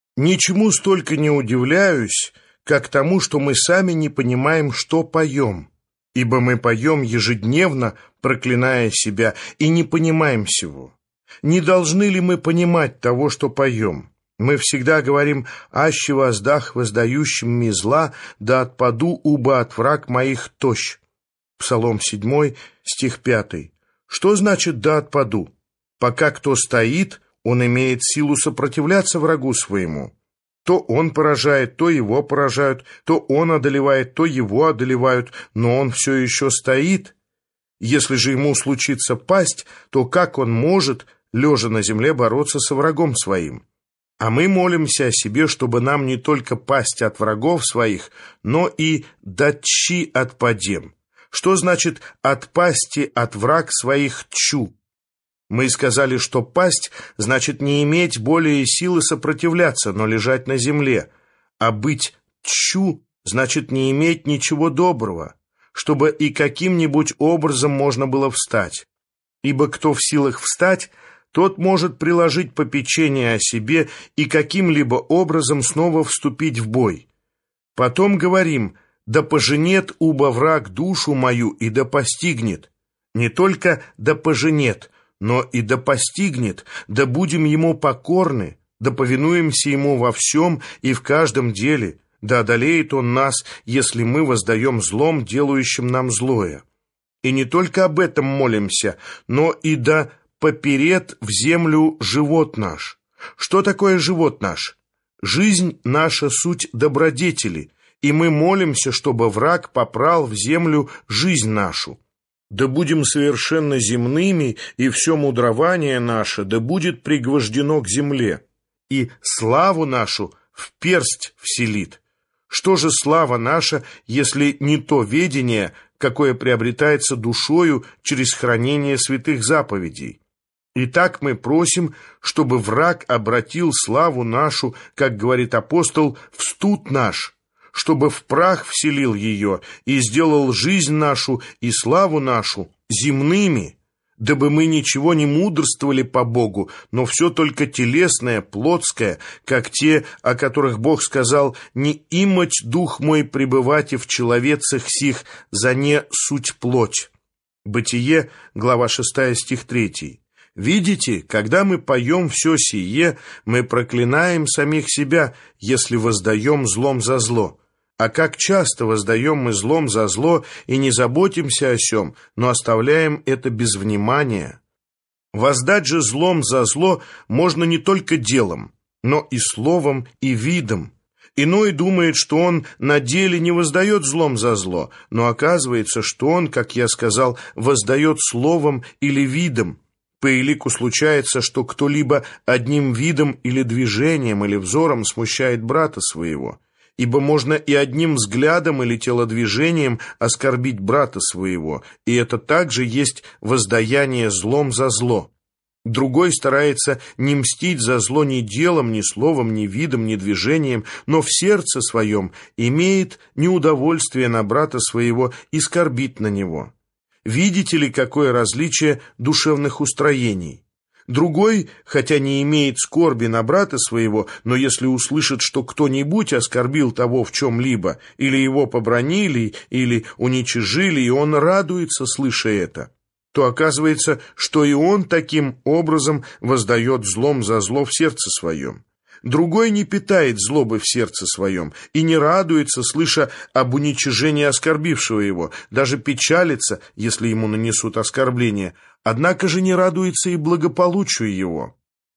Ничему столько не удивляюсь, как тому, что мы сами не понимаем, что поем, ибо мы поем ежедневно, проклиная себя, и не понимаем всего. Не должны ли мы понимать того, что поем? Мы всегда говорим: «Аще воздах воздающим ми зла, да отпаду, уба от враг моих тощ». Псалом 7, стих 5. Что значит «да отпаду»? Пока кто стоит, он имеет силу сопротивляться врагу своему. То он поражает, то его поражают, то он одолевает, то его одолевают, но он все еще стоит. Если же ему случится пасть, то как он может, лежа на земле, бороться со врагом своим? А мы молимся о себе, чтобы нам не только пасть от врагов своих, но и датчи отпадем. Что значит «отпасти от враг своих тчу»? Мы сказали, что пасть значит не иметь более силы сопротивляться, но лежать на земле, а быть тчу значит не иметь ничего доброго, чтобы и каким-нибудь образом можно было встать. Ибо кто в силах встать, тот может приложить попечение о себе и каким-либо образом снова вступить в бой. Потом говорим: «Да поженет уба враг душу мою, и да постигнет». Не только «да поженет», но и «да постигнет», да будем ему покорны, да повинуемся ему во всем и в каждом деле, да одолеет он нас, если мы воздаем злом, делающим нам злое. И не только об этом молимся, но и да поперет в землю живот наш. Что такое живот наш? Жизнь наша суть добродетели, и мы молимся, чтобы враг попрал в землю жизнь нашу. Да будем совершенно земными, и все мудрование наше да будет пригвождено к земле, и славу нашу в персть вселит. Что же слава наша, если не то ведение, какое приобретается душою через хранение святых заповедей? Итак, мы просим, чтобы враг обратил славу нашу, как говорит апостол, в студ наш, чтобы в прах вселил ее и сделал жизнь нашу и славу нашу земными, дабы мы ничего не мудрствовали по Богу, но все только телесное, плотское, как те, о которых Бог сказал: «Не имать дух мой пребывать и в человецах сих, за не суть плоть». Бытие, глава 6, стих 3. Видите, когда мы поем все сие, мы проклинаем самих себя, если воздаем злом за зло. А как часто воздаем мы злом за зло и не заботимся о сем, но оставляем это без внимания. Воздать же злом за зло можно не только делом, но и словом, и видом. Иной думает, что он на деле не воздает злом за зло, но оказывается, что он, как я сказал, воздает словом или видом. По элику случается, что кто-либо одним видом или движением или взором смущает брата своего, ибо можно и одним взглядом или телодвижением оскорбить брата своего, и это также есть воздаяние злом за зло. Другой старается не мстить за зло ни делом, ни словом, ни видом, ни движением, но в сердце своем имеет неудовольствие на брата своего и скорбит на него. Видите ли, какое различие душевных устроений? Другой, хотя не имеет скорби на брата своего, но если услышит, что кто-нибудь оскорбил того в чем-либо, или его побранили, или уничижили, и он радуется, слыша это, то оказывается, что и он таким образом воздает злом за зло в сердце своем. Другой не питает злобы в сердце своем и не радуется, слыша об уничижении оскорбившего его, даже печалится, если ему нанесут оскорбление, однако же не радуется и благополучию его.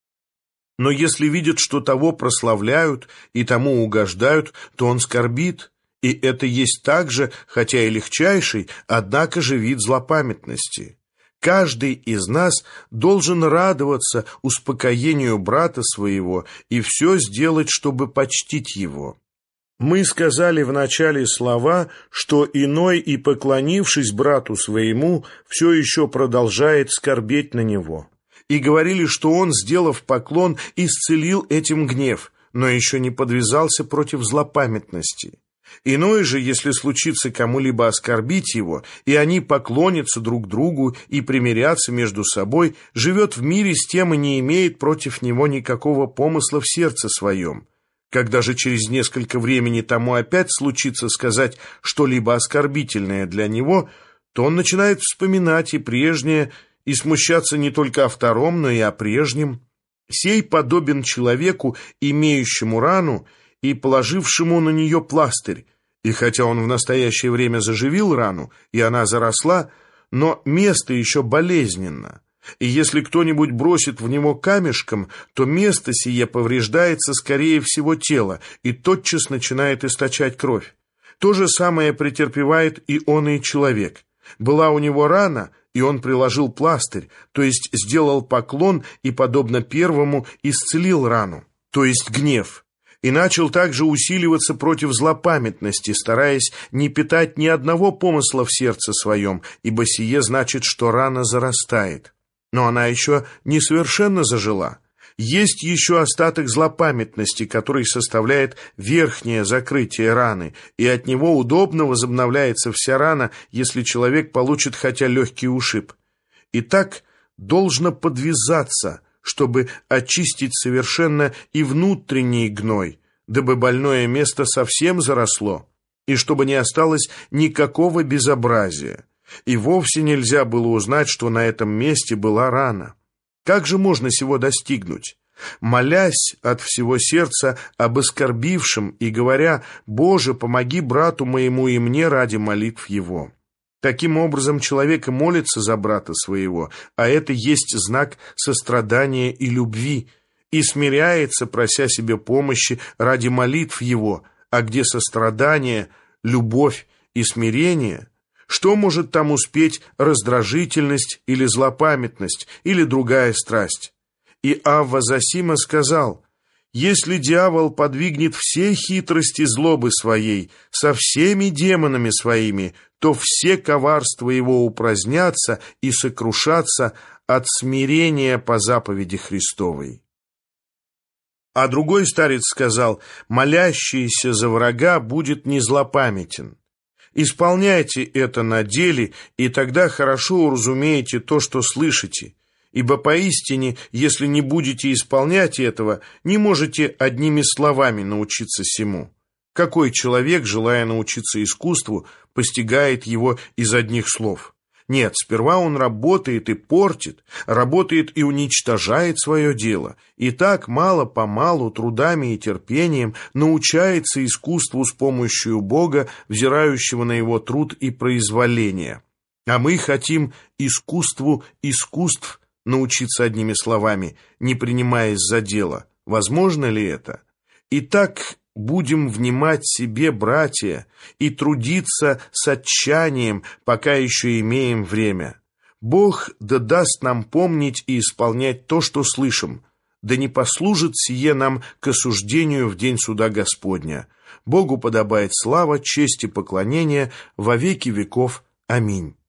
Но если видит, что того прославляют и тому угождают, то он скорбит, и это есть также, хотя и легчайший, однако же вид злопамятности. Каждый из нас должен радоваться успокоению брата своего и все сделать, чтобы почтить его. Мы сказали в начале слова, что иной, и поклонившись брату своему, все еще продолжает скорбеть на него. И говорили, что он, сделав поклон, исцелил этим гнев, но еще не подвязался против злопамятности. Иной же, если случится кому-либо оскорбить его, и они поклонятся друг другу и примирятся между собой, живет в мире с тем и не имеет против него никакого помысла в сердце своем. Когда же через несколько времени тому опять случится сказать что-либо оскорбительное для него, то он начинает вспоминать и прежнее, и смущаться не только о втором, но и о прежнем. Сей подобен человеку, имеющему рану и положившему на нее пластырь, и хотя он в настоящее время заживил рану, и она заросла, но место еще болезненно, и если кто-нибудь бросит в него камешком, то место сие повреждается скорее всего тело, и тотчас начинает источать кровь. То же самое претерпевает и он и человек. Была у него рана, и он приложил пластырь, то есть сделал поклон и, подобно первому, исцелил рану, то есть гнев, и начал также усиливаться против злопамятности, стараясь не питать ни одного помысла в сердце своем, ибо сие значит, что рана зарастает. Но она еще не совершенно зажила. Есть еще остаток злопамятности, который составляет верхнее закрытие раны, и от него удобно возобновляется вся рана, если человек получит хотя легкий ушиб. Итак, должно подвязаться, чтобы очистить совершенно и внутренний гной, дабы больное место совсем заросло, и чтобы не осталось никакого безобразия, и вовсе нельзя было узнать, что на этом месте была рана. Как же можно сего достигнуть? Молясь от всего сердца об оскорбившем и говоря: «Боже, помоги брату моему и мне ради молитв его». Таким образом, человек и молится за брата своего, а это есть знак сострадания и любви, и смиряется, прося себе помощи ради молитв его, а где сострадание, любовь и смирение, что может там успеть раздражительность или злопамятность, или другая страсть? И Авва Зосима сказал: «Если дьявол подвигнет все хитрости злобы своей со всеми демонами своими, то все коварства его упразднятся и сокрушатся от смирения по заповеди Христовой». А другой старец сказал: «Молящийся за врага будет не злопамятен». Исполняйте это на деле, и тогда хорошо уразумеете то, что слышите, ибо поистине, если не будете исполнять этого, не можете одними словами научиться сему. Какой человек, желая научиться искусству, постигает его из одних слов? Нет, сперва он работает и портит, работает и уничтожает свое дело, и так мало-помалу, трудами и терпением научается искусству с помощью Бога, взирающего на его труд и произволение. А мы хотим искусству искусств научиться одними словами, не принимаясь за дело. Возможно ли это? Итак, будем внимать себе, братья, и трудиться с отчаянием, пока еще имеем время. Бог да даст нам помнить и исполнять то, что слышим, да не послужит сие нам к осуждению в день суда Господня. Богу подобает слава, честь и поклонение во веки веков. Аминь.